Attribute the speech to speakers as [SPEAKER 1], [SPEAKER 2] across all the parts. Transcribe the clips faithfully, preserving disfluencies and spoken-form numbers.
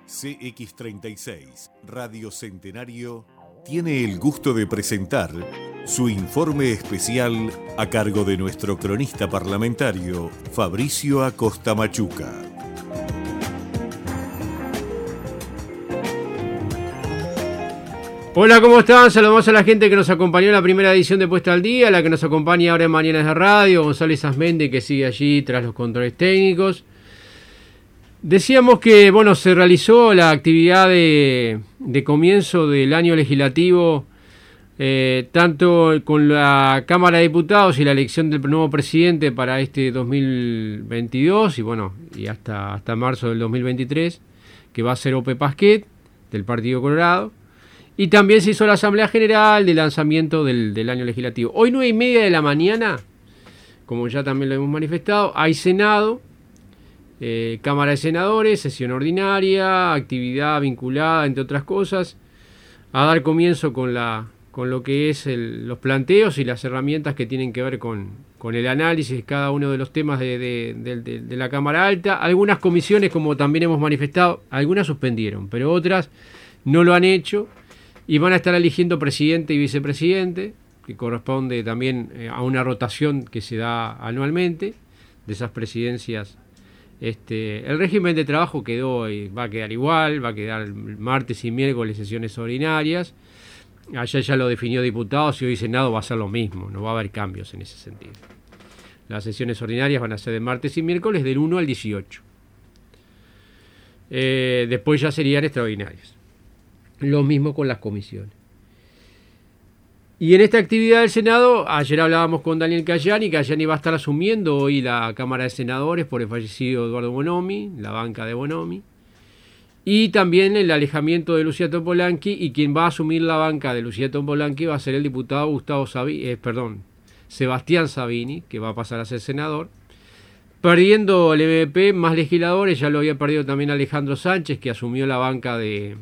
[SPEAKER 1] C X treinta y seis, Radio Centenario, tiene el gusto de presentar su informe especial a cargo de nuestro cronista parlamentario, Fabricio Acosta Machuca.
[SPEAKER 2] Hola, ¿cómo están? Saludamos a la gente que nos acompañó en la primera edición de Puesta al Día, la que nos acompaña ahora en Mañanas de Radio, González Asmendi, que sigue allí tras los controles técnicos. Decíamos que, bueno, se realizó la actividad de, de comienzo del año legislativo, eh, tanto con la Cámara de Diputados y la elección del nuevo presidente para este dos mil veintidós y bueno, y hasta, hasta marzo del dos mil veintitrés, que va a ser Ope Pasquet, del Partido Colorado. Y también se hizo la Asamblea General de lanzamiento del, del año legislativo. Hoy nueve y media de la mañana, como ya también lo hemos manifestado, hay Senado, eh, Cámara de Senadores, sesión ordinaria, actividad vinculada, entre otras cosas, a dar comienzo con, la, con lo que es el, los planteos y las herramientas que tienen que ver con, con el análisis de cada uno de los temas de, de, de, de, de la Cámara Alta. Algunas comisiones, como también hemos manifestado, algunas suspendieron, pero otras no lo han hecho. Y van a estar eligiendo presidente y vicepresidente, que corresponde también a una rotación que se da anualmente de esas presidencias. Este, el régimen de trabajo quedó y va a quedar igual, va a quedar martes y miércoles sesiones ordinarias. Allá ya lo definió diputados y hoy Senado va a ser lo mismo, no va a haber cambios en ese sentido. Las sesiones ordinarias van a ser de martes y miércoles del uno al dieciocho. Eh, después ya serían extraordinarias. Lo mismo con las comisiones. Y en esta actividad del Senado, ayer hablábamos con Daniel Cayani, Cayani va a estar asumiendo hoy la Cámara de Senadores por el fallecido Eduardo Bonomi, la banca de Bonomi, y también el alejamiento de Lucía Topolanqui, y quien va a asumir la banca de Lucía Topolanqui va a ser el diputado Gustavo Sabini, eh, perdón, Sebastián Sabini, que va a pasar a ser senador, perdiendo el M V P más legisladores. Ya lo había perdido también Alejandro Sánchez, que asumió la banca de...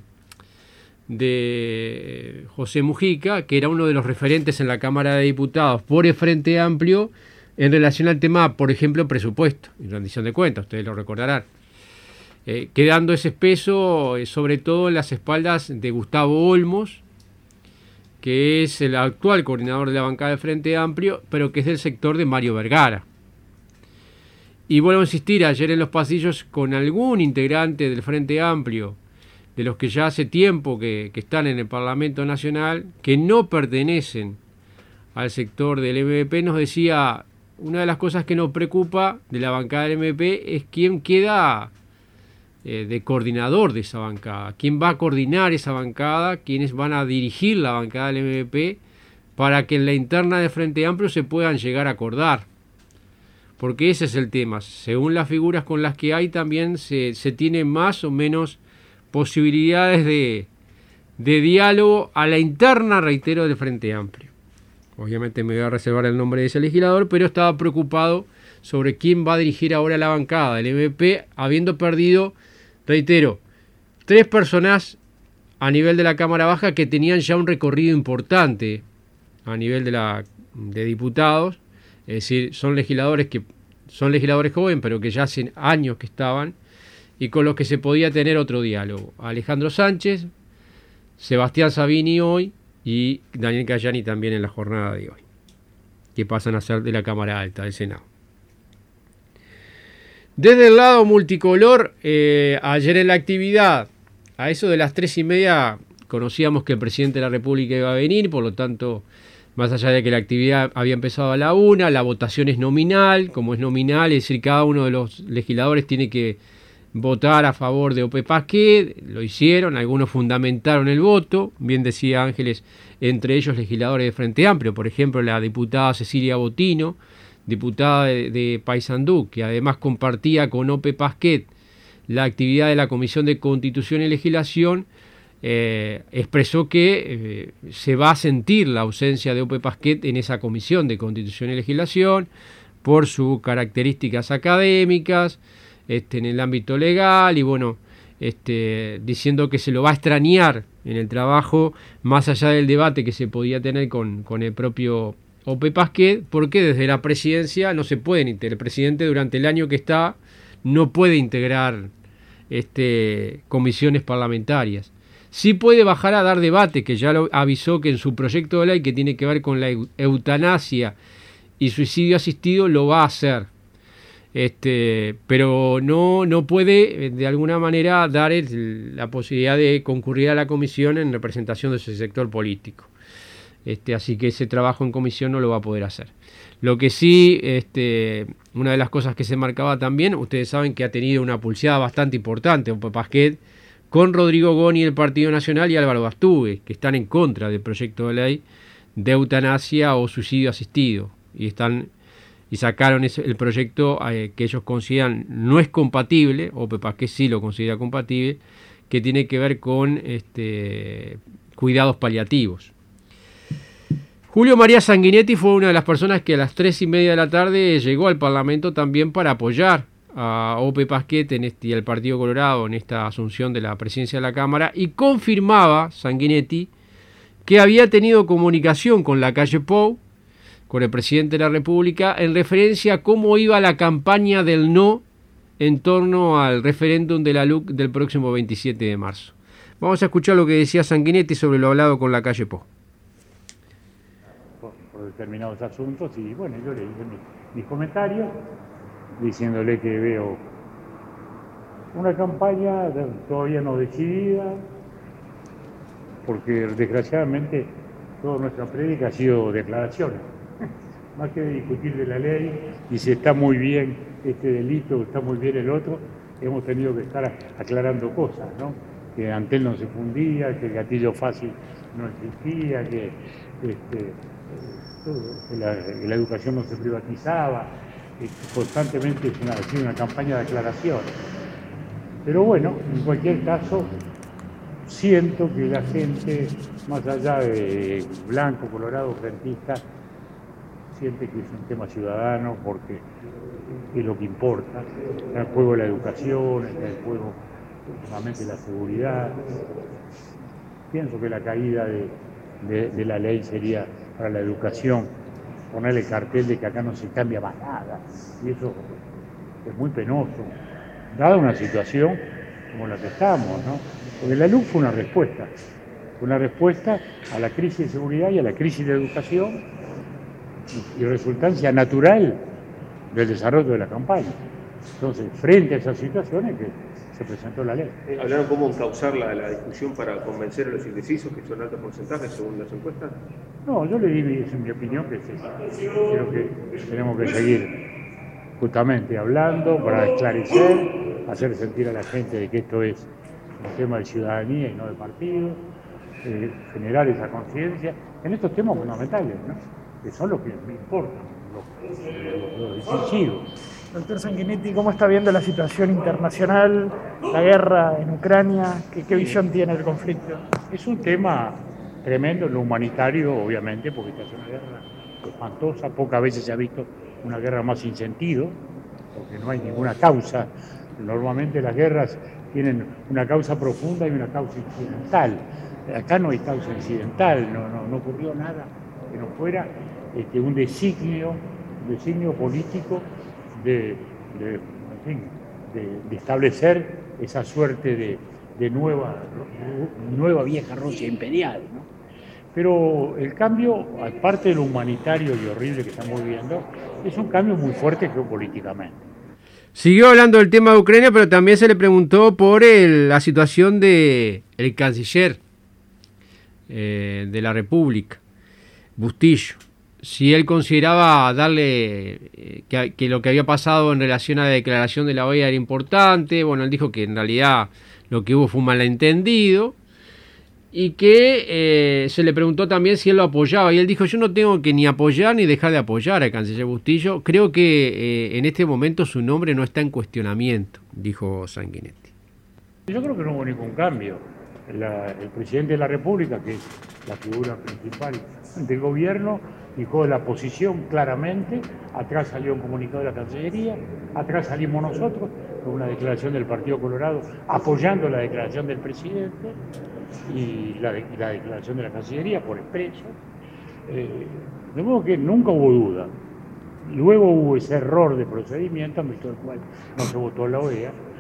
[SPEAKER 2] de José Mujica, que era uno de los referentes en la Cámara de Diputados por el Frente Amplio en relación al tema, por ejemplo, presupuesto y rendición de cuentas, ustedes lo recordarán, eh, quedando ese peso eh, sobre todo en las espaldas de Gustavo Olmos, que es el actual coordinador de la bancada del Frente Amplio, pero que es del sector de Mario Vergara. Y vuelvo a insistir, ayer en los pasillos con algún integrante del Frente Amplio, de los que ya hace tiempo que, que están en el Parlamento Nacional, que no pertenecen al sector del M V P, nos decía, una de las cosas que nos preocupa de la bancada del M V P es quién queda eh, de coordinador de esa bancada, quién va a coordinar esa bancada, quiénes van a dirigir la bancada del M V P, para que en la interna de Frente Amplio se puedan llegar a acordar. Porque ese es el tema, según las figuras con las que hay también se, se tiene más o menos posibilidades de, de diálogo a la interna, reitero, del Frente Amplio. Obviamente me voy a reservar el nombre de ese legislador, pero estaba preocupado sobre quién va a dirigir ahora la bancada del M V P, habiendo perdido, reitero, tres personas a nivel de la Cámara Baja que tenían ya un recorrido importante a nivel de, la, de diputados, es decir, son legisladores que son legisladores jóvenes, pero que ya hace años que estaban, y con los que se podía tener otro diálogo. Alejandro Sánchez, Sebastián Sabini hoy y Daniel Cayani también en la jornada de hoy, que pasan a ser de la Cámara Alta del Senado. Desde el lado multicolor, eh, ayer en la actividad, a eso de las tres y media, conocíamos que el presidente de la República iba a venir, por lo tanto, más allá de que la actividad había empezado a la una, la votación es nominal, como es nominal, es decir, cada uno de los legisladores tiene que votar a favor de Ope Pasquet, lo hicieron, algunos fundamentaron el voto, bien decía Ángeles, entre ellos legisladores de Frente Amplio, por ejemplo la diputada Cecilia Botino, diputada de, de Paysandú, que además compartía con Ope Pasquet la actividad de la Comisión de Constitución y Legislación, eh, expresó que eh, se va a sentir la ausencia de Ope Pasquet en esa Comisión de Constitución y Legislación por sus características académicas, Este, en el ámbito legal y bueno, este, diciendo que se lo va a extrañar en el trabajo, más allá del debate que se podía tener con, con el propio Ope Pasquet, porque desde la presidencia no se pueden integrar, el presidente durante el año que está no puede integrar este, comisiones parlamentarias. Sí puede bajar a dar debate, que ya lo avisó que en su proyecto de ley que tiene que ver con la eutanasia y suicidio asistido lo va a hacer. Este, pero no, no puede de alguna manera dar el, la posibilidad de concurrir a la comisión en representación de ese sector político. Este, así que ese trabajo en comisión no lo va a poder hacer. Lo que sí, este, una de las cosas que se marcaba también, ustedes saben que ha tenido una pulseada bastante importante Ope Pasquet con Rodrigo Goni del Partido Nacional y Álvaro Bastúguez, que están en contra del proyecto de ley de eutanasia o suicidio asistido, y están y sacaron ese, el proyecto eh, que ellos consideran no es compatible, Ope Pasquet sí lo considera compatible, que tiene que ver con este, cuidados paliativos. Julio María Sanguinetti fue una de las personas que a las tres y media de la tarde llegó al Parlamento también para apoyar a Ope Pasquet en este, y al Partido Colorado en esta asunción de la presidencia de la Cámara, y confirmaba Sanguinetti que había tenido comunicación con Lacalle Pou, con el presidente de la República, en referencia a cómo iba la campaña del no en torno al referéndum de la L U C del próximo veintisiete de marzo. Vamos a escuchar lo que decía Sanguinetti sobre lo hablado con Lacalle Pou.
[SPEAKER 3] Por determinados asuntos, y bueno, yo le hice mis, mis comentarios diciéndole que veo una campaña todavía no decidida, porque desgraciadamente toda nuestra prédica ha sido declaraciones, más que de discutir de la ley y si está muy bien este delito, está muy bien el otro. Hemos tenido que estar aclarando cosas, ¿no? Que Antel no se fundía, que el gatillo fácil no existía, que, este, que, la, que la educación no se privatizaba. Constantemente es una, ha sido una campaña de aclaraciones. Pero bueno, en cualquier caso, siento que la gente, más allá de blanco, colorado, frentista, siente que es un tema ciudadano porque es lo que importa. Está en juego la educación, está en juego últimamente la seguridad. Pienso que la caída de, de, de la ley sería para la educación ponerle el cartel de que acá no se cambia más nada, y eso es muy penoso, dada una situación como la que estamos, ¿no? Porque la L U C fue una respuesta, fue una respuesta a la crisis de seguridad y a la crisis de educación, y, y resultancia natural del desarrollo de la campaña. Entonces, frente a esas situaciones que se presentó la ley.
[SPEAKER 4] ¿Hablaron cómo encauzar la, la discusión para convencer a los indecisos, que son altos porcentajes según las encuestas?
[SPEAKER 3] No, yo le di mi, mi opinión, que es esa. Creo que tenemos que seguir justamente hablando para esclarecer, hacer sentir a la gente de que esto es un tema de ciudadanía y no de partido, eh, generar esa conciencia en estos temas fundamentales, ¿no? Que son los que me importan, los, los, los decisivos.
[SPEAKER 5] Doctor Sanguinetti, ¿cómo está viendo la situación internacional, la guerra en Ucrania? ¿Qué, qué visión tiene del conflicto?
[SPEAKER 3] Es un tema tremendo en lo humanitario, obviamente, porque esta es una guerra espantosa. Pocas veces se ha visto una guerra más sin sentido, porque no hay ninguna causa. Normalmente las guerras tienen una causa profunda y una causa incidental. Acá no hay causa incidental, no, no, no ocurrió nada que no fuera este, un designio, un designio político De, de, en fin, de, de establecer esa suerte de, de nueva, nueva vieja Rusia imperial, ¿no? Pero el cambio, aparte de lo humanitario y horrible que estamos viviendo, es un cambio muy fuerte geopolíticamente.
[SPEAKER 2] Siguió hablando del tema de Ucrania, pero también se le preguntó por el, la situación del de canciller eh, de la República, Bustillo. Si él consideraba darle eh, que, que lo que había pasado en relación a la declaración de la O E A era importante. Bueno, él dijo que en realidad lo que hubo fue un malentendido y que eh, se le preguntó también si él lo apoyaba, y él dijo: yo no tengo que ni apoyar ni dejar de apoyar al canciller Bustillo. Creo que eh, en este momento su nombre no está en cuestionamiento, dijo Sanguinetti.
[SPEAKER 3] Yo creo que no hubo ningún cambio. La, el presidente de la República, que es la figura principal del gobierno, dijo la posición claramente. Atrás salió un comunicado de la Cancillería, atrás salimos nosotros con una declaración del Partido Colorado apoyando la declaración del presidente y la, de, la declaración de la Cancillería por expreso. Eh, de modo que nunca hubo duda. Luego hubo ese error de procedimiento, en virtud del cual no se votó la O E A,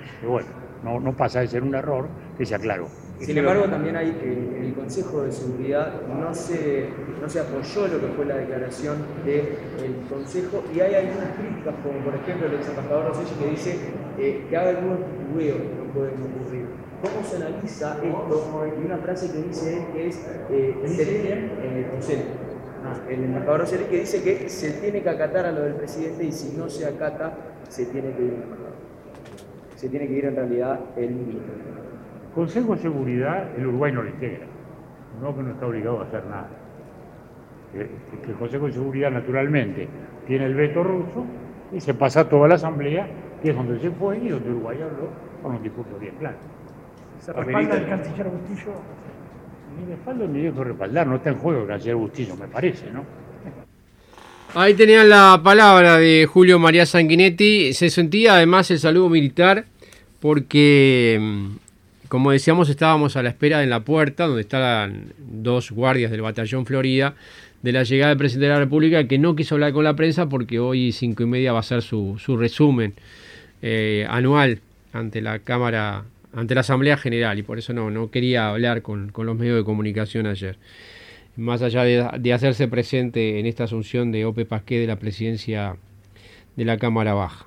[SPEAKER 3] que bueno, no, no pasa de ser un error que se aclaró.
[SPEAKER 6] Sin embargo, también hay que en el Consejo de Seguridad no se, no se apoyó lo que fue la declaración del Consejo y hay algunas críticas, como por ejemplo el ex embajador Rosselli que dice eh, que hay algunos titubeos que no pueden ocurrir. ¿Cómo se analiza esto? Y una frase que dice él que es eh, se, eh, Rosselli, no, el embajador Rosselli que dice que se tiene que acatar a lo del presidente y si no se acata, se tiene que ir, se tiene que ir en realidad el ministro.
[SPEAKER 3] Consejo de Seguridad, el Uruguay no lo integra, no que no está obligado a hacer nada. El Consejo de Seguridad, naturalmente, tiene el veto ruso y se pasa a toda la Asamblea, que es donde se fue y donde Uruguay habló con un discurso bien claro.
[SPEAKER 5] ¿Se respalda el canciller Bustillo?
[SPEAKER 3] Ni respaldo ni dejo respaldar, no está en juego el canciller Bustillo, me parece, ¿no?
[SPEAKER 2] Ahí tenían la palabra de Julio María Sanguinetti. Se sentía además el saludo militar porque, como decíamos, estábamos a la espera en la puerta, donde estaban dos guardias del Batallón Florida, de la llegada del presidente de la República, que no quiso hablar con la prensa porque hoy cinco y media va a ser su, su resumen eh, anual ante la Cámara, ante la Asamblea General, y por eso no, no quería hablar con, con los medios de comunicación ayer. Más allá de, de hacerse presente en esta asunción de Ope Pasquet de la presidencia de la Cámara Baja.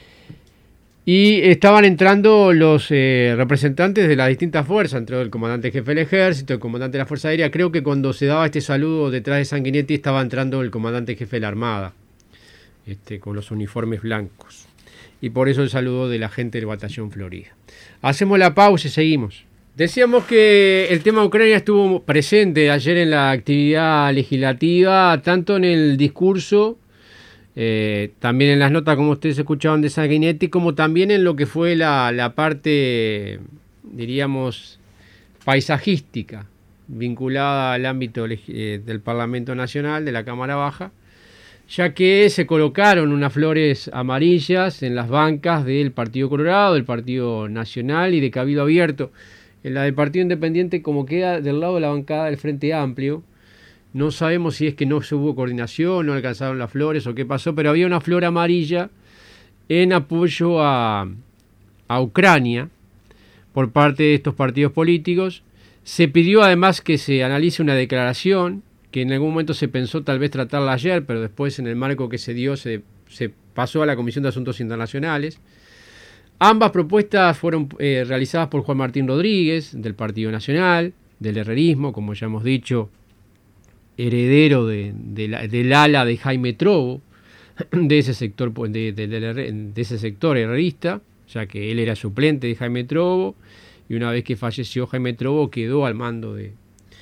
[SPEAKER 2] Y estaban entrando los eh, representantes de las distintas fuerzas, entre el comandante jefe del Ejército, el comandante de la Fuerza Aérea. Creo que cuando se daba este saludo detrás de Sanguinetti estaba entrando el comandante jefe de la Armada, este, con los uniformes blancos. Y por eso el saludo de la gente del Batallón Florida. Hacemos la pausa y seguimos. Decíamos que el tema de Ucrania estuvo presente ayer en la actividad legislativa, tanto en el discurso, eh, también en las notas como ustedes escuchaban de Sanguinetti, como también en lo que fue la, la parte, diríamos, paisajística, vinculada al ámbito eh, del Parlamento Nacional, de la Cámara Baja, ya que se colocaron unas flores amarillas en las bancas del Partido Colorado, del Partido Nacional y de Cabildo Abierto. En la del Partido Independiente, como queda del lado de la bancada del Frente Amplio, no sabemos si es que no se hubo coordinación, no alcanzaron las flores o qué pasó, pero había una flor amarilla en apoyo a, a Ucrania por parte de estos partidos políticos. Se pidió además que se analice una declaración, que en algún momento se pensó tal vez tratarla ayer, pero después en el marco que se dio se, se pasó a la Comisión de Asuntos Internacionales. Ambas propuestas fueron eh, realizadas por Juan Martín Rodríguez, del Partido Nacional, del herrerismo, como ya hemos dicho, heredero de, de la, del ala de Jaime Trobo, de ese sector, de, de, de, de ese sector herrerista, ya que él era suplente de Jaime Trobo, y una vez que falleció Jaime Trobo quedó al mando de,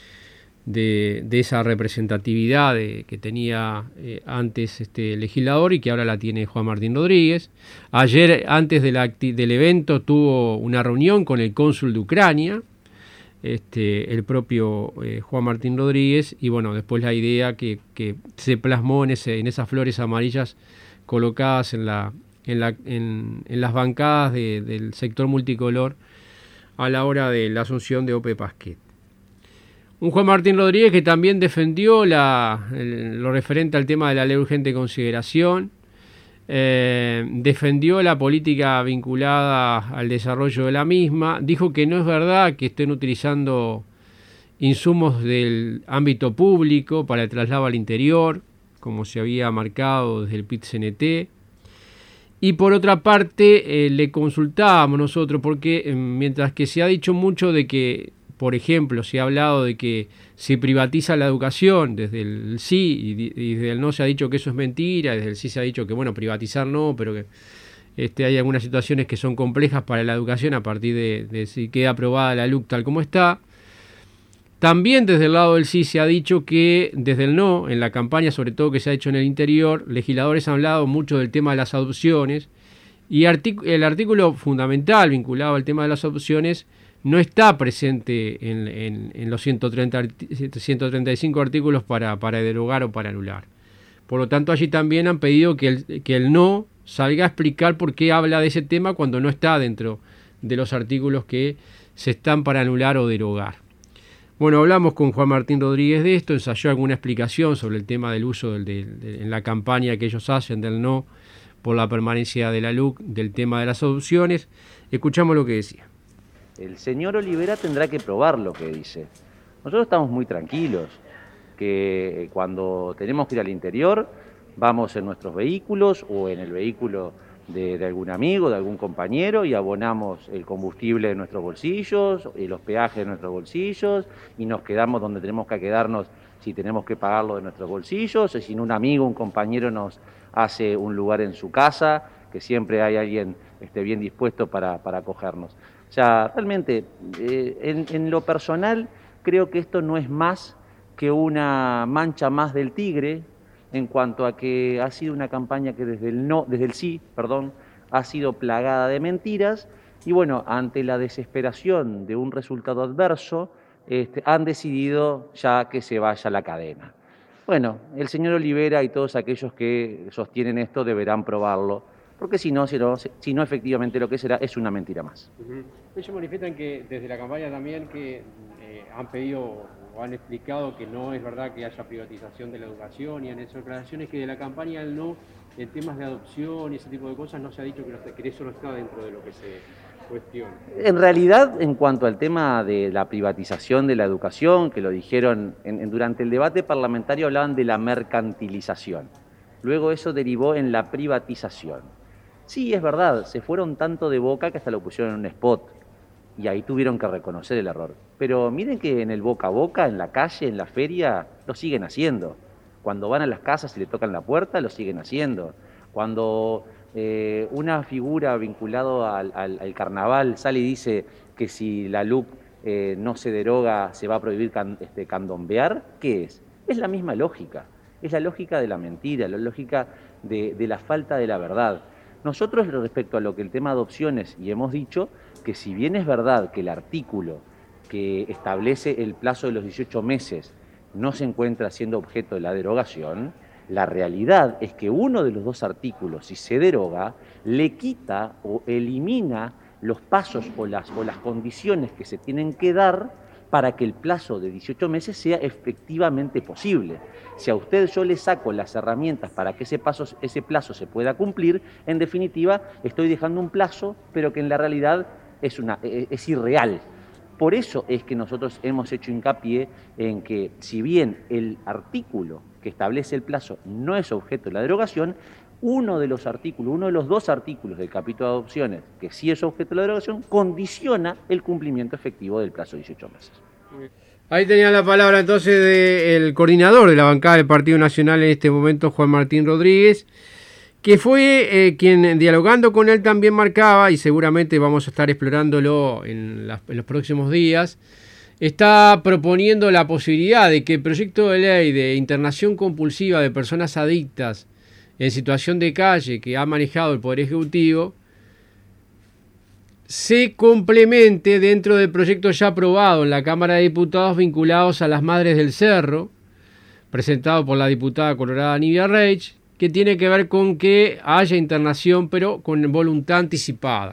[SPEAKER 2] de, de esa representatividad de, que tenía eh, antes este legislador y que ahora la tiene Juan Martín Rodríguez. Ayer, antes de la, del evento, tuvo una reunión con el cónsul de Ucrania, este, el propio eh, Juan Martín Rodríguez, y bueno, después la idea que, que se plasmó en, ese, en esas flores amarillas colocadas en, la, en, la, en, en las bancadas de, del sector multicolor a la hora de la asunción de Ope Pasquet. Un Juan Martín Rodríguez que también defendió la, el, lo referente al tema de la ley de urgente consideración, eh, defendió la política vinculada al desarrollo de la misma, dijo que no es verdad que estén utilizando insumos del ámbito público para el traslado al interior, como se había marcado desde el P I T C N T. Y por otra parte, eh, le consultábamos nosotros, porque eh, mientras que se ha dicho mucho de que, por ejemplo, se ha hablado de que se privatiza la educación desde el sí y, y desde el no se ha dicho que eso es mentira, desde el sí se ha dicho que, bueno, privatizar no, pero que este, hay algunas situaciones que son complejas para la educación a partir de, de si queda aprobada la L U C tal como está. También desde el lado del sí se ha dicho que desde el no, en la campaña sobre todo que se ha hecho en el interior, legisladores han hablado mucho del tema de las adopciones y artic- el artículo fundamental vinculado al tema de las adopciones no está presente en, en, en los ciento treinta, ciento treinta y cinco artículos para, para derogar o para anular. Por lo tanto, allí también han pedido que el, que el no salga a explicar por qué habla de ese tema cuando no está dentro de los artículos que se están para anular o derogar. Bueno, hablamos con Juan Martín Rodríguez de esto, ensayó alguna explicación sobre el tema del uso del, de, de, en la campaña que ellos hacen del no por la permanencia de la L U C, del tema de las adopciones. Escuchamos lo que decía.
[SPEAKER 7] El señor Olivera tendrá que probar lo que dice. Nosotros estamos muy tranquilos, que cuando tenemos que ir al interior, vamos en nuestros vehículos o en el vehículo de, de algún amigo, de algún compañero, y abonamos el combustible de nuestros bolsillos y los peajes de nuestros bolsillos, y nos quedamos donde tenemos que quedarnos si tenemos que pagarlo de nuestros bolsillos, o si un amigo, un compañero nos hace un lugar en su casa, que siempre hay alguien este, bien dispuesto para, para acogernos. O sea, realmente, eh, en, en lo personal, creo que esto no es más que una mancha más del tigre, en cuanto a que ha sido una campaña que desde el no, desde el sí, perdón, ha sido plagada de mentiras, y bueno, ante la desesperación de un resultado adverso, este, han decidido ya que se vaya la cadena. Bueno, el señor Olivera y todos aquellos que sostienen esto deberán probarlo, porque si no, si no, si no efectivamente lo que será es una mentira más.
[SPEAKER 2] Uh-huh. Ellos manifiestan que desde la campaña también que eh, han pedido o han explicado que no es verdad que haya privatización de la educación, y han hecho declaraciones que de la campaña del no, en temas de adopción y ese tipo de cosas, no se ha dicho que, no, que eso no está dentro de lo que se cuestiona.
[SPEAKER 7] En realidad, en cuanto al tema de la privatización de la educación, que lo dijeron en, en, durante el debate parlamentario, hablaban de la mercantilización. Luego eso derivó en la privatización. Sí, es verdad, se fueron tanto de boca que hasta lo pusieron en un spot, y ahí tuvieron que reconocer el error. Pero miren que en el boca a boca, en la calle, en la feria, lo siguen haciendo. Cuando van a las casas y le tocan la puerta, lo siguen haciendo. Cuando eh, una figura vinculada al, al, al carnaval sale y dice que si la L U C eh, no se deroga, se va a prohibir can, este, candombear, ¿qué es? Es la misma lógica. Es la lógica de la mentira, la lógica de, de la falta de la verdad. Nosotros, respecto a lo que el tema de adopciones, y hemos dicho que si bien es verdad que el artículo que establece el plazo de los dieciocho meses no se encuentra siendo objeto de la derogación, la realidad es que uno de los dos artículos, si se deroga, le quita o elimina los pasos o las, o las condiciones que se tienen que dar para que el plazo de dieciocho meses sea efectivamente posible. Si a usted yo le saco las herramientas para que ese, paso, ese plazo se pueda cumplir, en definitiva estoy dejando un plazo, pero que en la realidad es, una, es irreal. Por eso es que nosotros hemos hecho hincapié en que, si bien el artículo que establece el plazo no es objeto de la derogación, uno de los artículos, uno de los dos artículos del capítulo de adopciones, que sí es objeto de la derogación, condiciona el cumplimiento efectivo del plazo de dieciocho meses.
[SPEAKER 2] Ahí tenía la palabra entonces del coordinador de la bancada del Partido Nacional en este momento, Juan Martín Rodríguez, que fue eh, quien, dialogando con él, también marcaba, y seguramente vamos a estar explorándolo en, las, en los próximos días, está proponiendo la posibilidad de que el proyecto de ley de internación compulsiva de personas adictas en situación de calle que ha manejado el Poder Ejecutivo se complemente dentro del proyecto ya aprobado en la Cámara de Diputados vinculados a las Madres del Cerro, presentado por la diputada colorada Nivia Reich, que tiene que ver con que haya internación pero con voluntad anticipada.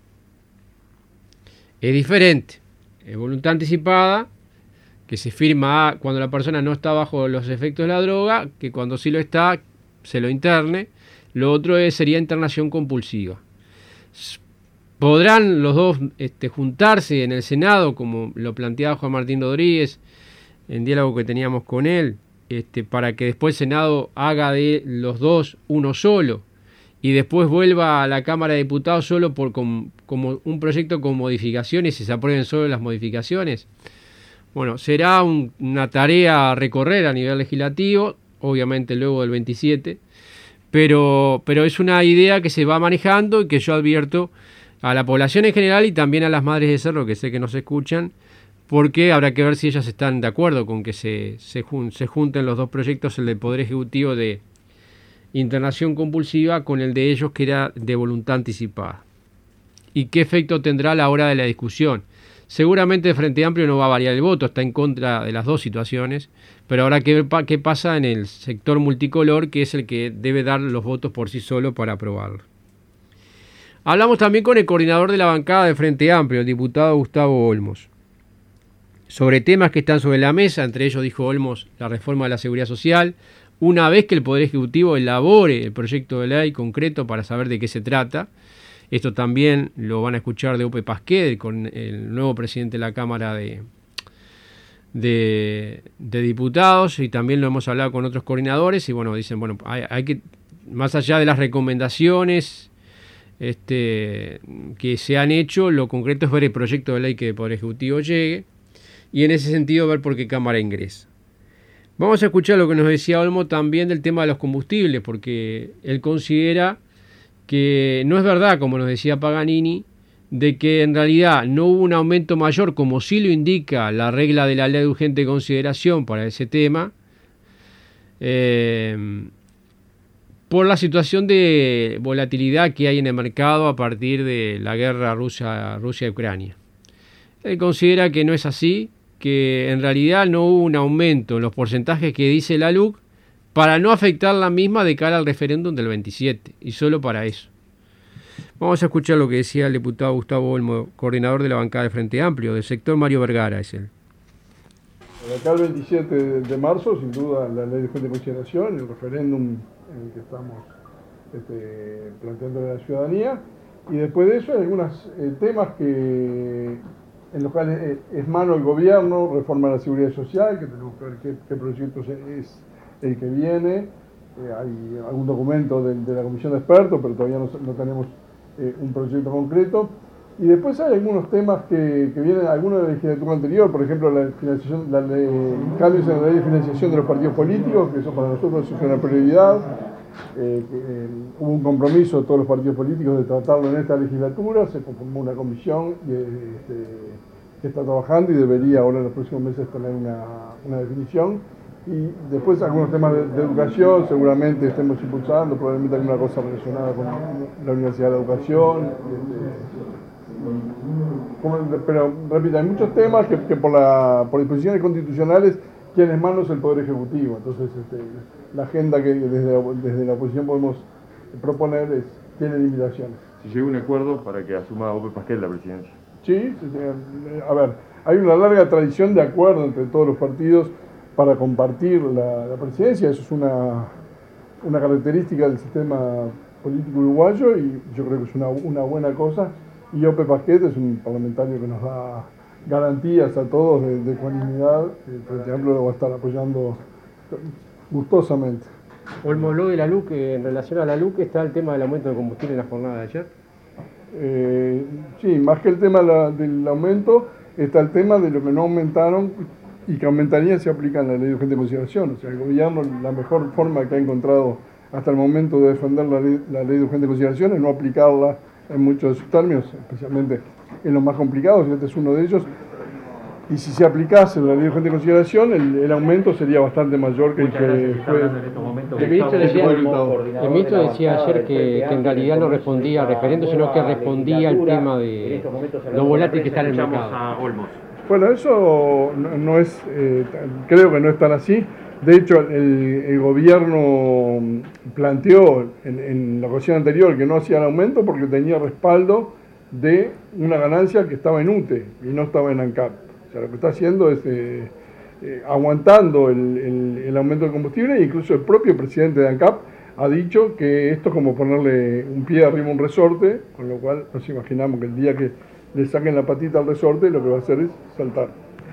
[SPEAKER 2] Es diferente, es voluntad anticipada, que se firma cuando la persona no está bajo los efectos de la droga, que cuando sí lo está, se lo interne. Lo otro es, sería internación compulsiva. ¿Podrán los dos este, juntarse en el Senado, como lo planteaba Juan Martín Rodríguez, en diálogo que teníamos con él, este, para que después el Senado haga de los dos uno solo y después vuelva a la Cámara de Diputados solo por com, como un proyecto con modificaciones y se aprueben solo las modificaciones? Bueno, será un, una tarea a recorrer a nivel legislativo, obviamente luego del veintisiete, pero, pero es una idea que se va manejando y que yo advierto a la población en general y también a las Madres de Cerro, que sé que nos escuchan, porque habrá que ver si ellas están de acuerdo con que se, se, jun, se junten los dos proyectos, el del Poder Ejecutivo de internación compulsiva con el de ellos que era de voluntad anticipada. ¿Y qué efecto tendrá a la hora de la discusión? Seguramente el Frente Amplio no va a variar el voto, está en contra de las dos situaciones, pero habrá que ver pa- qué pasa en el sector multicolor, que es el que debe dar los votos por sí solo para aprobarlo. Hablamos también con el coordinador de la bancada de Frente Amplio, el diputado Gustavo Olmos, sobre temas que están sobre la mesa. Entre ellos, dijo Olmos, la reforma de la seguridad social, una vez que el Poder Ejecutivo elabore el proyecto de ley concreto para saber de qué se trata, Esto también lo van a escuchar de Ope Pasquet, con el nuevo presidente de la Cámara de, de, de Diputados, y también lo hemos hablado con otros coordinadores, y bueno, dicen, bueno, hay, hay que, más allá de las recomendaciones este, que se han hecho, lo concreto es ver el proyecto de ley que el Poder Ejecutivo llegue, y en ese sentido ver por qué Cámara ingresa. Vamos a escuchar lo que nos decía Olmo también del tema de los combustibles, porque él considera que no es verdad, como nos decía Paganini, de que en realidad no hubo un aumento mayor, como sí lo indica la regla de la ley de urgente consideración para ese tema, eh, por la situación de volatilidad que hay en el mercado a partir de la guerra Rusia, Rusia-Ucrania. Él considera que no es así, que en realidad no hubo un aumento en los porcentajes que dice la L U C para no afectar la misma de cara al referéndum del veintisiete, y solo para eso. Vamos a escuchar lo que decía el diputado Gustavo Olmo, coordinador de la bancada de Frente Amplio, del sector Mario Vergara es él.
[SPEAKER 8] De acá el veintisiete de marzo, sin duda, la ley de urgente consideración, el referéndum en el que estamos este, planteando a la ciudadanía, y después de eso hay algunos eh, temas que en los cuales eh, es mano el gobierno, reforma la seguridad social, que tenemos que ver qué, qué proyecto es el que viene. Eh, hay algún documento de, de la comisión de expertos, pero todavía no, no tenemos eh, un proyecto concreto. Y después hay algunos temas que, que vienen, algunos de la legislatura anterior, por ejemplo, la financiación, la ley, cambios en la ley de financiación de los partidos políticos, que eso para nosotros es una prioridad. Eh, que, eh, hubo un compromiso de todos los partidos políticos de tratarlo en esta legislatura, se conformó una comisión y, este, que está trabajando y debería ahora en los próximos meses tener una, una definición. Y después algunos temas de, de educación, seguramente estemos impulsando, probablemente alguna cosa relacionada con la Universidad de la Educación. Este, como, pero repito, hay muchos temas que, que por, la, por disposiciones constitucionales tiene en manos el Poder Ejecutivo. Entonces, este, la agenda que desde la, desde la oposición podemos proponer es, tiene limitaciones.
[SPEAKER 9] Si llega un acuerdo para que asuma Ope Pasquet la presidencia.
[SPEAKER 8] Sí, a ver, hay una larga tradición de acuerdo entre todos los partidos para compartir la, la presidencia. Eso es una, una característica del sistema político uruguayo y yo creo que es una, una buena cosa. Y Ope Pasquet es un parlamentario que nos da garantías a todos de, de ecuanimidad. El Frente Amplio lo va a estar apoyando gustosamente.
[SPEAKER 2] Olmo habló de la L U C, en relación a la L U C está el tema del aumento de combustible en la jornada de ayer.
[SPEAKER 8] Eh, sí, más que el tema la, del aumento, está el tema de lo que no aumentaron y que aumentaría si aplican la ley de urgente consideración. O sea, el gobierno, la mejor forma que ha encontrado hasta el momento de defender la ley, la ley de urgente consideración es no aplicarla en muchos de sus términos, especialmente en los más complicados, y este es uno de ellos. Y si se aplicase la ley de urgente consideración, el, el aumento sería bastante mayor que el que fue.
[SPEAKER 2] El ministro decía, el ministro decía ayer que, que en realidad no respondía al referendo, sino que respondía al tema de lo volátil que está en el mercado.
[SPEAKER 8] Bueno, eso no, no es, eh, creo que no es tan así. De hecho, el, el gobierno planteó en, en la ocasión anterior que no hacía el aumento porque tenía respaldo de una ganancia que estaba en U T E y no estaba en ANCAP. O sea, lo que está haciendo es eh, eh, aguantando el, el, el aumento del combustible, e incluso el propio presidente de ANCAP ha dicho que esto es como ponerle un pie arriba a un resorte, con lo cual nos imaginamos que el día que le saquen la patita al resorte lo que va a hacer es saltar.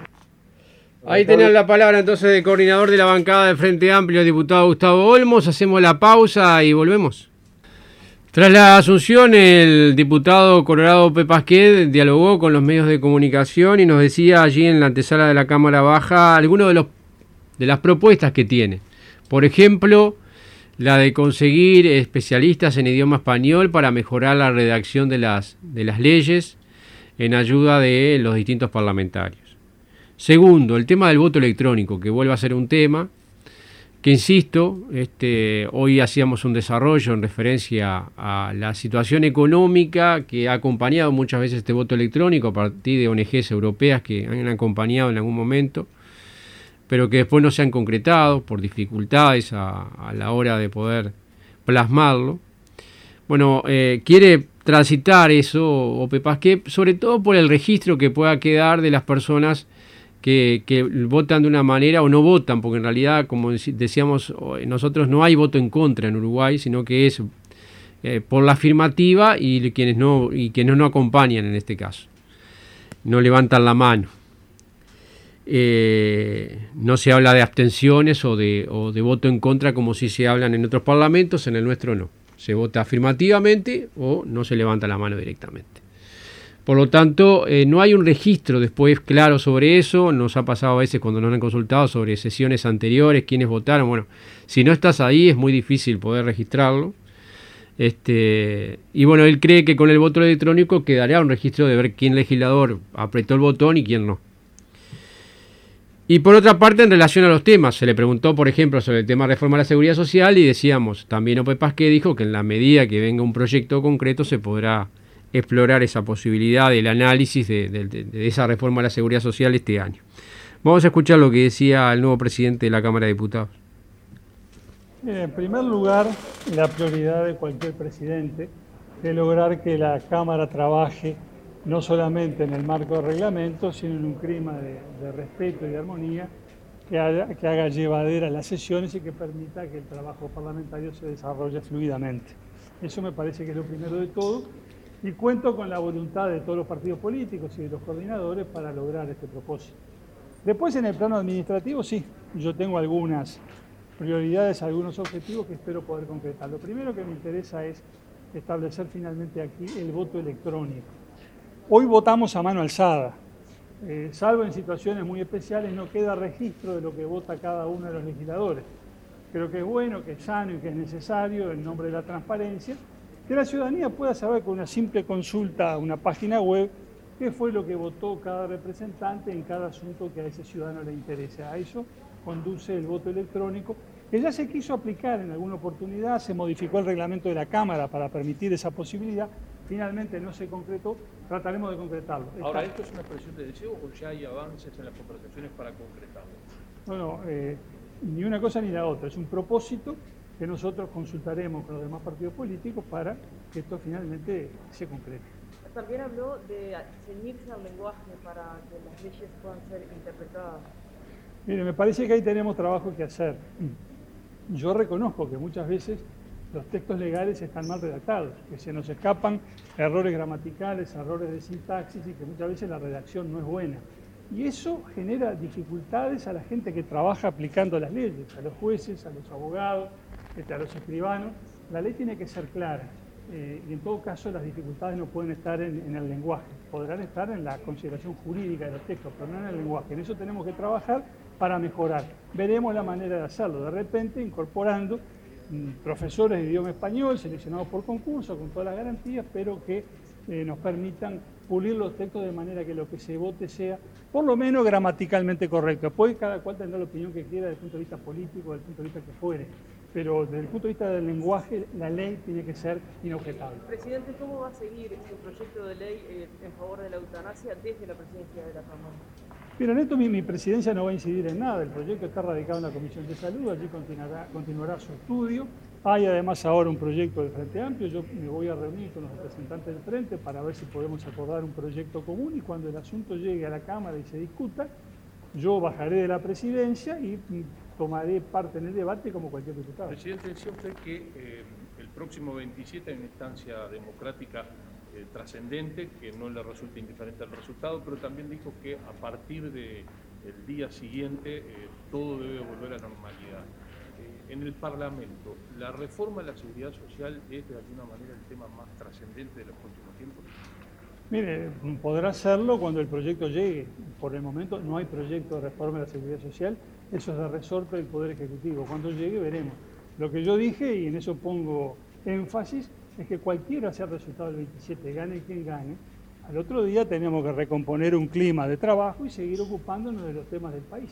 [SPEAKER 2] Ahí tenés la palabra entonces del coordinador de la bancada del Frente Amplio, el diputado Gustavo Olmos. Hacemos la pausa y volvemos. Tras la asunción, el diputado Colorado Ope Pasquet dialogó con los medios de comunicación y nos decía allí en la antesala de la Cámara Baja algunas de, los, de las propuestas que tiene. Por ejemplo, la de conseguir especialistas en idioma español para mejorar la redacción de las, de las leyes en ayuda de los distintos parlamentarios. Segundo, el tema del voto electrónico, que vuelve a ser un tema que, insisto, este, hoy hacíamos un desarrollo en referencia a la situación económica que ha acompañado muchas veces este voto electrónico a partir de O N Ges europeas que han acompañado en algún momento, pero que después no se han concretado por dificultades a, a la hora de poder plasmarlo. Bueno, eh, quiere transitar eso Ope Pasquet, sobre todo por el registro que pueda quedar de las personas Que, que votan de una manera o no votan, porque en realidad, como decíamos nosotros, no hay voto en contra en Uruguay, sino que es eh, por la afirmativa y quienes no, y quienes no acompañan en este caso. No levantan la mano. Eh, no se habla de abstenciones o de, o de voto en contra como si se hablan en otros parlamentos, en el nuestro no. Se vota afirmativamente o no se levanta la mano directamente. Por lo tanto, eh, no hay un registro después claro sobre eso. Nos ha pasado a veces cuando nos han consultado sobre sesiones anteriores, quiénes votaron. Bueno, si no estás ahí es muy difícil poder registrarlo. Este, y bueno, él cree que con el voto electrónico quedará un registro de ver quién legislador apretó el botón y quién no. Y por otra parte, en relación a los temas, se le preguntó, por ejemplo, sobre el tema de reforma de la seguridad social y decíamos, también Ope Pasquet dijo que en la medida que venga un proyecto concreto se podrá explorar esa posibilidad del análisis de, de, de esa reforma de la seguridad social este año. Vamos a escuchar lo que decía el nuevo presidente de la Cámara de Diputados.
[SPEAKER 10] En primer lugar, la prioridad de cualquier presidente es lograr que la Cámara trabaje no solamente en el marco de reglamento, sino en un clima de, de respeto y de armonía que, haya, que haga llevadera las sesiones y que permita que el trabajo parlamentario se desarrolle fluidamente. Eso me parece que es lo primero de todo y cuento con la voluntad de todos los partidos políticos y de los coordinadores para lograr este propósito. Después, en el plano administrativo, sí, yo tengo algunas prioridades, algunos objetivos que espero poder concretar. Lo primero que me interesa es establecer finalmente aquí el voto electrónico. Hoy votamos a mano alzada, eh, salvo en situaciones muy especiales no queda registro de lo que vota cada uno de los legisladores. Creo que es bueno, que es sano y que es necesario, en nombre de la transparencia, que la ciudadanía pueda saber con una simple consulta a una página web qué fue lo que votó cada representante en cada asunto que a ese ciudadano le interese. A eso conduce el voto electrónico, que ya se quiso aplicar en alguna oportunidad, se modificó el reglamento de la Cámara para permitir esa posibilidad. Finalmente no se concretó, trataremos de concretarlo.
[SPEAKER 11] Ahora, ¿esto es una expresión de deseo o ya hay avances en las conversaciones para concretarlo?
[SPEAKER 10] Bueno, eh, ni una cosa ni la otra. Es un propósito que nosotros consultaremos con los demás partidos políticos para que esto finalmente se concrete.
[SPEAKER 12] También habló de ceñirse al lenguaje para que las leyes puedan ser interpretadas.
[SPEAKER 10] Mire, me parece que ahí tenemos trabajo que hacer. Yo reconozco que muchas veces los textos legales están mal redactados, que se nos escapan errores gramaticales, errores de sintaxis y que muchas veces la redacción no es buena. Y eso genera dificultades a la gente que trabaja aplicando las leyes, a los jueces, a los abogados, a los escribanos. La ley tiene que ser clara eh, y en todo caso las dificultades no pueden estar en, en el lenguaje, podrán estar en la consideración jurídica de los textos, pero no en el lenguaje. En eso tenemos que trabajar para mejorar. Veremos la manera de hacerlo, de repente incorporando profesores de idioma español seleccionados por concurso con todas las garantías, pero que eh, nos permitan pulir los textos de manera que lo que se vote sea por lo menos gramaticalmente correcto. Después cada cual tendrá la opinión que quiera desde el punto de vista político, desde el punto de vista que fuere, pero desde el punto de vista del lenguaje la ley tiene que ser inobjetable.
[SPEAKER 12] Presidente, ¿cómo va a seguir su proyecto de ley eh, en favor de la eutanasia desde la presidencia de la Cámara?
[SPEAKER 10] Pero en esto mi, mi presidencia no va a incidir en nada. El proyecto está radicado en la Comisión de Salud, allí continuará, continuará su estudio. Hay además ahora un proyecto del Frente Amplio. Yo me voy a reunir con los representantes del Frente para ver si podemos acordar un proyecto común y cuando el asunto llegue a la Cámara y se discuta, yo bajaré de la presidencia y tomaré parte en el debate como cualquier diputado.
[SPEAKER 11] Presidente, decía usted que eh, el próximo veintisiete hay una instancia democrática Eh, trascendente, que no le resulta indiferente al resultado, pero también dijo que a partir del día siguiente eh, todo debe volver a la normalidad. Eh, en el Parlamento, ¿la reforma de la seguridad social es de alguna manera el tema más trascendente de los próximos tiempos?
[SPEAKER 10] Mire, podrá serlo cuando el proyecto llegue. Por el momento no hay proyecto de reforma de la seguridad social, eso es de resorte del Poder Ejecutivo. Cuando llegue veremos. Lo que yo dije, y en eso pongo énfasis, es que cualquiera sea el resultado del veintisiete, gane quien gane, al otro día tenemos que recomponer un clima de trabajo y seguir ocupándonos de los temas del país.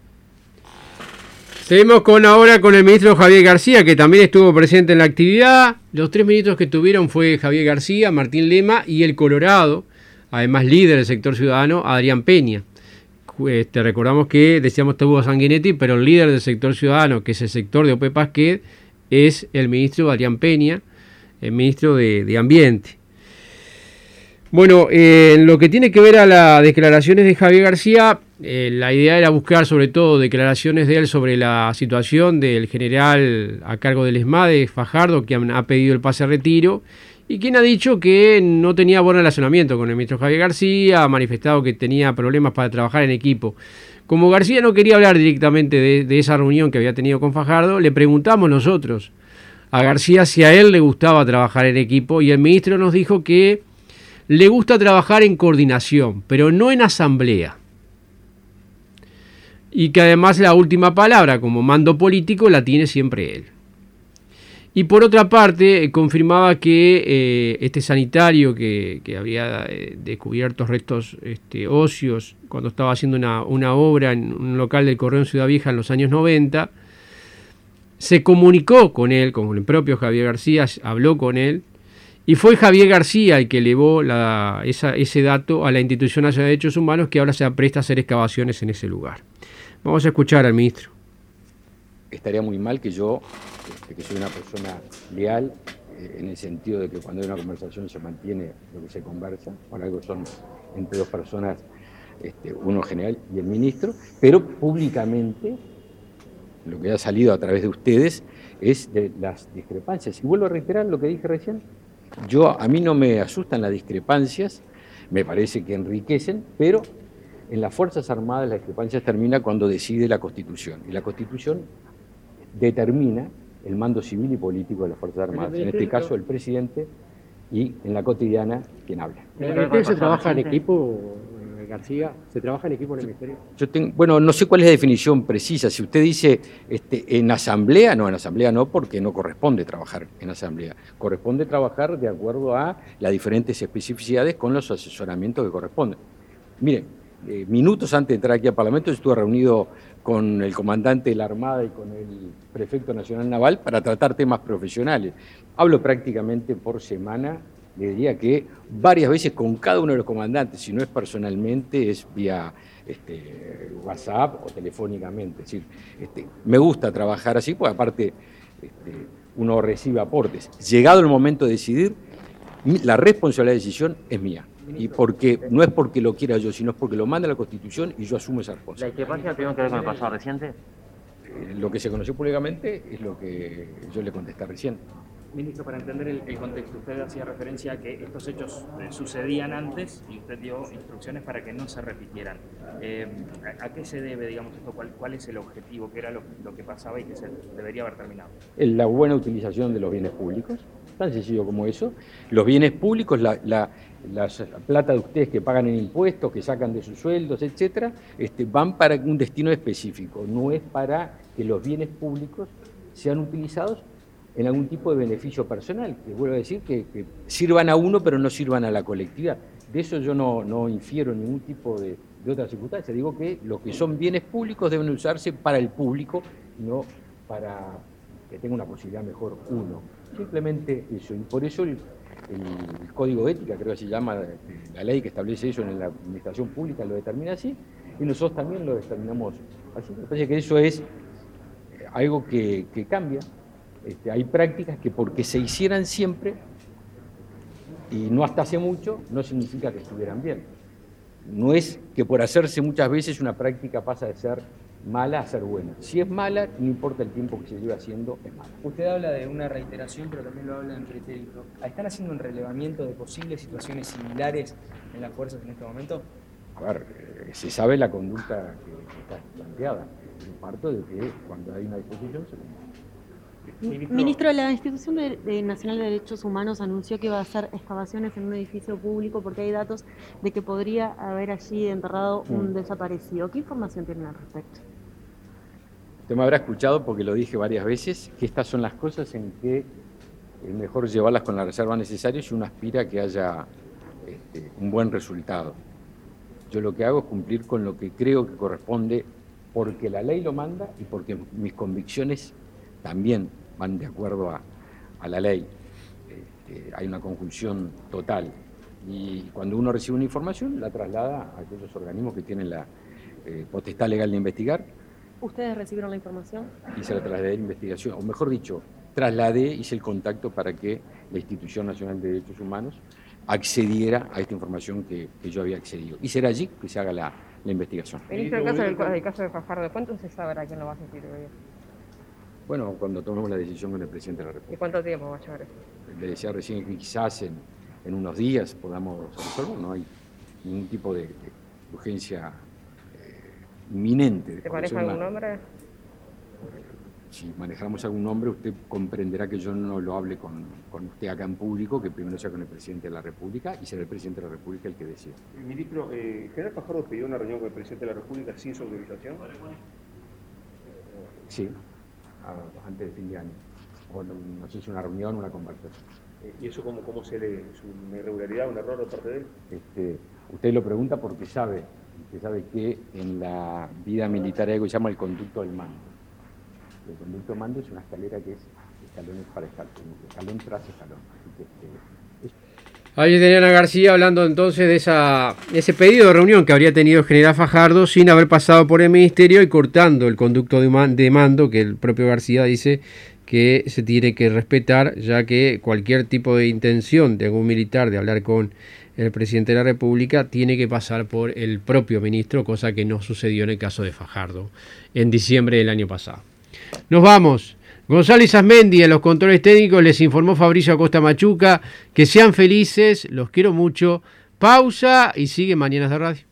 [SPEAKER 2] Seguimos con ahora con el ministro Javier García, que también estuvo presente en la actividad. Los tres ministros que estuvieron fue Javier García, Martín Lema y el Colorado, además líder del sector ciudadano, Adrián Peña. Este, recordamos que decíamos estuvo Sanguinetti, pero el líder del sector ciudadano, que es el sector de Ope Pasquet, es el ministro Adrián Peña, el ministro de, de Ambiente. Bueno, eh, en lo que tiene que ver a las declaraciones de Javier García, eh, la idea era buscar sobre todo declaraciones de él sobre la situación del general a cargo del ESMADE, Fajardo, que ha pedido el pase a retiro, y quien ha dicho que no tenía buen relacionamiento con el ministro Javier García, ha manifestado que tenía problemas para trabajar en equipo. Como García no quería hablar directamente de, de esa reunión que había tenido con Fajardo, le preguntamos nosotros a García si a él le gustaba trabajar en equipo, y el ministro nos dijo que le gusta trabajar en coordinación, pero no en asamblea. Y que además la última palabra como mando político la tiene siempre él. Y por otra parte, eh, confirmaba que eh, este sanitario que, que había eh, descubierto restos este, óseos cuando estaba haciendo una, una obra en un local del Correo en Ciudad Vieja en los años noventa, se comunicó con él, con el propio Javier García, habló con él, y fue Javier García el que elevó la, esa, ese dato a la Institución Nacional de Derechos Humanos, que ahora se apresta a hacer excavaciones en ese lugar. Vamos a escuchar al ministro.
[SPEAKER 13] Estaría muy mal que yo, este, que soy una persona leal, eh, en el sentido de que cuando hay una conversación se mantiene lo que se conversa, por algo son entre dos personas, este, uno general y el ministro, pero públicamente lo que ha salido a través de ustedes es de las discrepancias. Y vuelvo a reiterar lo que dije recién, yo, a mí no me asustan las discrepancias, me parece que enriquecen, pero en las Fuerzas Armadas la discrepancia termina cuando decide la Constitución, y la Constitución determina el mando civil y político de las Fuerzas Armadas, en este caso el presidente, y en la cotidiana quien habla.
[SPEAKER 14] ¿En el Ministerio se trabaja en equipo, García? ¿Se trabaja en equipo en el Ministerio?
[SPEAKER 13] Yo tengo, bueno, no sé cuál es la definición precisa. Si usted dice este, en asamblea, no, en asamblea no, porque no corresponde trabajar en asamblea. Corresponde trabajar de acuerdo a las diferentes especificidades con los asesoramientos que corresponden. Miren, eh, minutos antes de entrar aquí al Parlamento yo estuve reunido con el comandante de la Armada y con el prefecto nacional naval para tratar temas profesionales. Hablo prácticamente por semana, le diría que varias veces con cada uno de los comandantes, si no es personalmente, es vía este, WhatsApp o telefónicamente. Es decir, este, me gusta trabajar así, porque aparte este, uno recibe aportes. Llegado el momento de decidir, la responsabilidad de decisión es mía. Y porque no es porque lo quiera yo, sino es porque lo manda la Constitución y yo asumo esa responsabilidad.
[SPEAKER 7] ¿La discrepancia tiene que ver con el pasado reciente?
[SPEAKER 13] Eh, lo que se conoció públicamente es lo que yo le contesté recién.
[SPEAKER 15] Ministro, para entender el, el contexto, usted hacía referencia a que estos hechos eh, sucedían antes y usted dio instrucciones para que no se repitieran. Eh, ¿a, ¿A qué se debe, digamos, esto? ¿Cuál, cuál es el objetivo? ¿Qué era lo, lo que pasaba y que se debería haber terminado?
[SPEAKER 13] La buena utilización de los bienes públicos, tan sencillo como eso. Los bienes públicos, la, la, la plata de ustedes que pagan en impuestos, que sacan de sus sueldos, etcétera, este, van para un destino específico. No es para que los bienes públicos sean utilizados en algún tipo de beneficio personal, que vuelvo a decir que, que sirvan a uno pero no sirvan a la colectividad. De eso yo no, no infiero ningún tipo de, de otra circunstancia. Digo que lo que son bienes públicos deben usarse para el público, no para que tenga una posibilidad mejor uno. Simplemente eso. Y por eso el, el, el Código de Ética, creo que se llama, la ley que establece eso en la administración pública lo determina así, y nosotros también lo determinamos así. Me parece que eso es algo que, que cambia. Este, hay prácticas que porque se hicieran siempre y no hasta hace mucho, no significa que estuvieran bien. No es que por hacerse muchas veces una práctica pasa de ser mala a ser buena. Si es mala, no importa el tiempo que se lleve haciendo, es mala.
[SPEAKER 6] Usted habla de una reiteración, pero también lo habla en pretérito. ¿Están haciendo un relevamiento de posibles situaciones similares en las fuerzas en este momento?
[SPEAKER 13] A ver, eh, se sabe la conducta que, que está planteada. Yo parto de que cuando hay una disposición se cumple.
[SPEAKER 16] Ministro, Ministro, la Institución de, de Nacional de Derechos Humanos anunció que va a hacer excavaciones en un edificio público porque hay datos de que podría haber allí enterrado un mm. desaparecido. ¿Qué información tienen al respecto?
[SPEAKER 13] Usted me habrá escuchado, porque lo dije varias veces, que estas son las cosas en que es mejor llevarlas con la reserva necesaria si uno aspira a que haya este, un buen resultado. Yo lo que hago es cumplir con lo que creo que corresponde porque la ley lo manda y porque mis convicciones también van de acuerdo a, a la ley. Este, hay una conjunción total. Y cuando uno recibe una información, la traslada a aquellos organismos que tienen la eh, potestad legal de investigar.
[SPEAKER 16] ¿Ustedes recibieron la información?
[SPEAKER 13] Y se la trasladé a la investigación. O mejor dicho, trasladé, hice el contacto para que la Institución Nacional de Derechos Humanos accediera a esta información que, que yo había accedido. Y será allí que se haga la, la investigación.
[SPEAKER 12] Ministro, en el caso del, del caso de Fajardo, ¿cuánto se sabrá quién lo va a sustituir?
[SPEAKER 13] Bueno, cuando tomemos la decisión con el presidente de la
[SPEAKER 12] ¿Y
[SPEAKER 13] República.
[SPEAKER 12] cuánto tiempo va a llevar eso?
[SPEAKER 13] Le decía recién que quizás en, en unos días podamos resolver, no hay ningún tipo de, de urgencia eh, inminente.
[SPEAKER 12] ¿Te maneja algún
[SPEAKER 13] una,
[SPEAKER 12] nombre?
[SPEAKER 13] Si manejamos algún nombre, usted comprenderá que yo no lo hable con, con usted acá en público, que primero sea con el presidente de la República y será el presidente de la República el que decida.
[SPEAKER 4] Ministro, eh, ¿General Fajardo pidió una reunión con el presidente de la República sin su autorización?
[SPEAKER 13] Sí, antes del fin de año. O no, no sé si una reunión o una conversación.
[SPEAKER 4] ¿Y eso cómo, cómo se lee? ¿Es una irregularidad, un error de parte de él?
[SPEAKER 13] Este, usted lo pregunta porque sabe, usted sabe que en la vida militar hay algo que se llama el conducto del mando. El conducto del mando es una escalera que es escalones para escalón, escalón tras escalón. Así que, este,
[SPEAKER 2] Ahí tenían a García hablando entonces de esa, ese pedido de reunión que habría tenido el general Fajardo sin haber pasado por el ministerio y cortando el conducto de, man, de mando que el propio García dice que se tiene que respetar, ya que cualquier tipo de intención de algún militar de hablar con el presidente de la República tiene que pasar por el propio ministro, cosa que no sucedió en el caso de Fajardo en diciembre del año pasado. Nos vamos. González Azmendi, a los controles técnicos, les informó Fabricio Acosta Machuca. Que sean felices, los quiero mucho. Pausa y sigue Mañanas de Radio.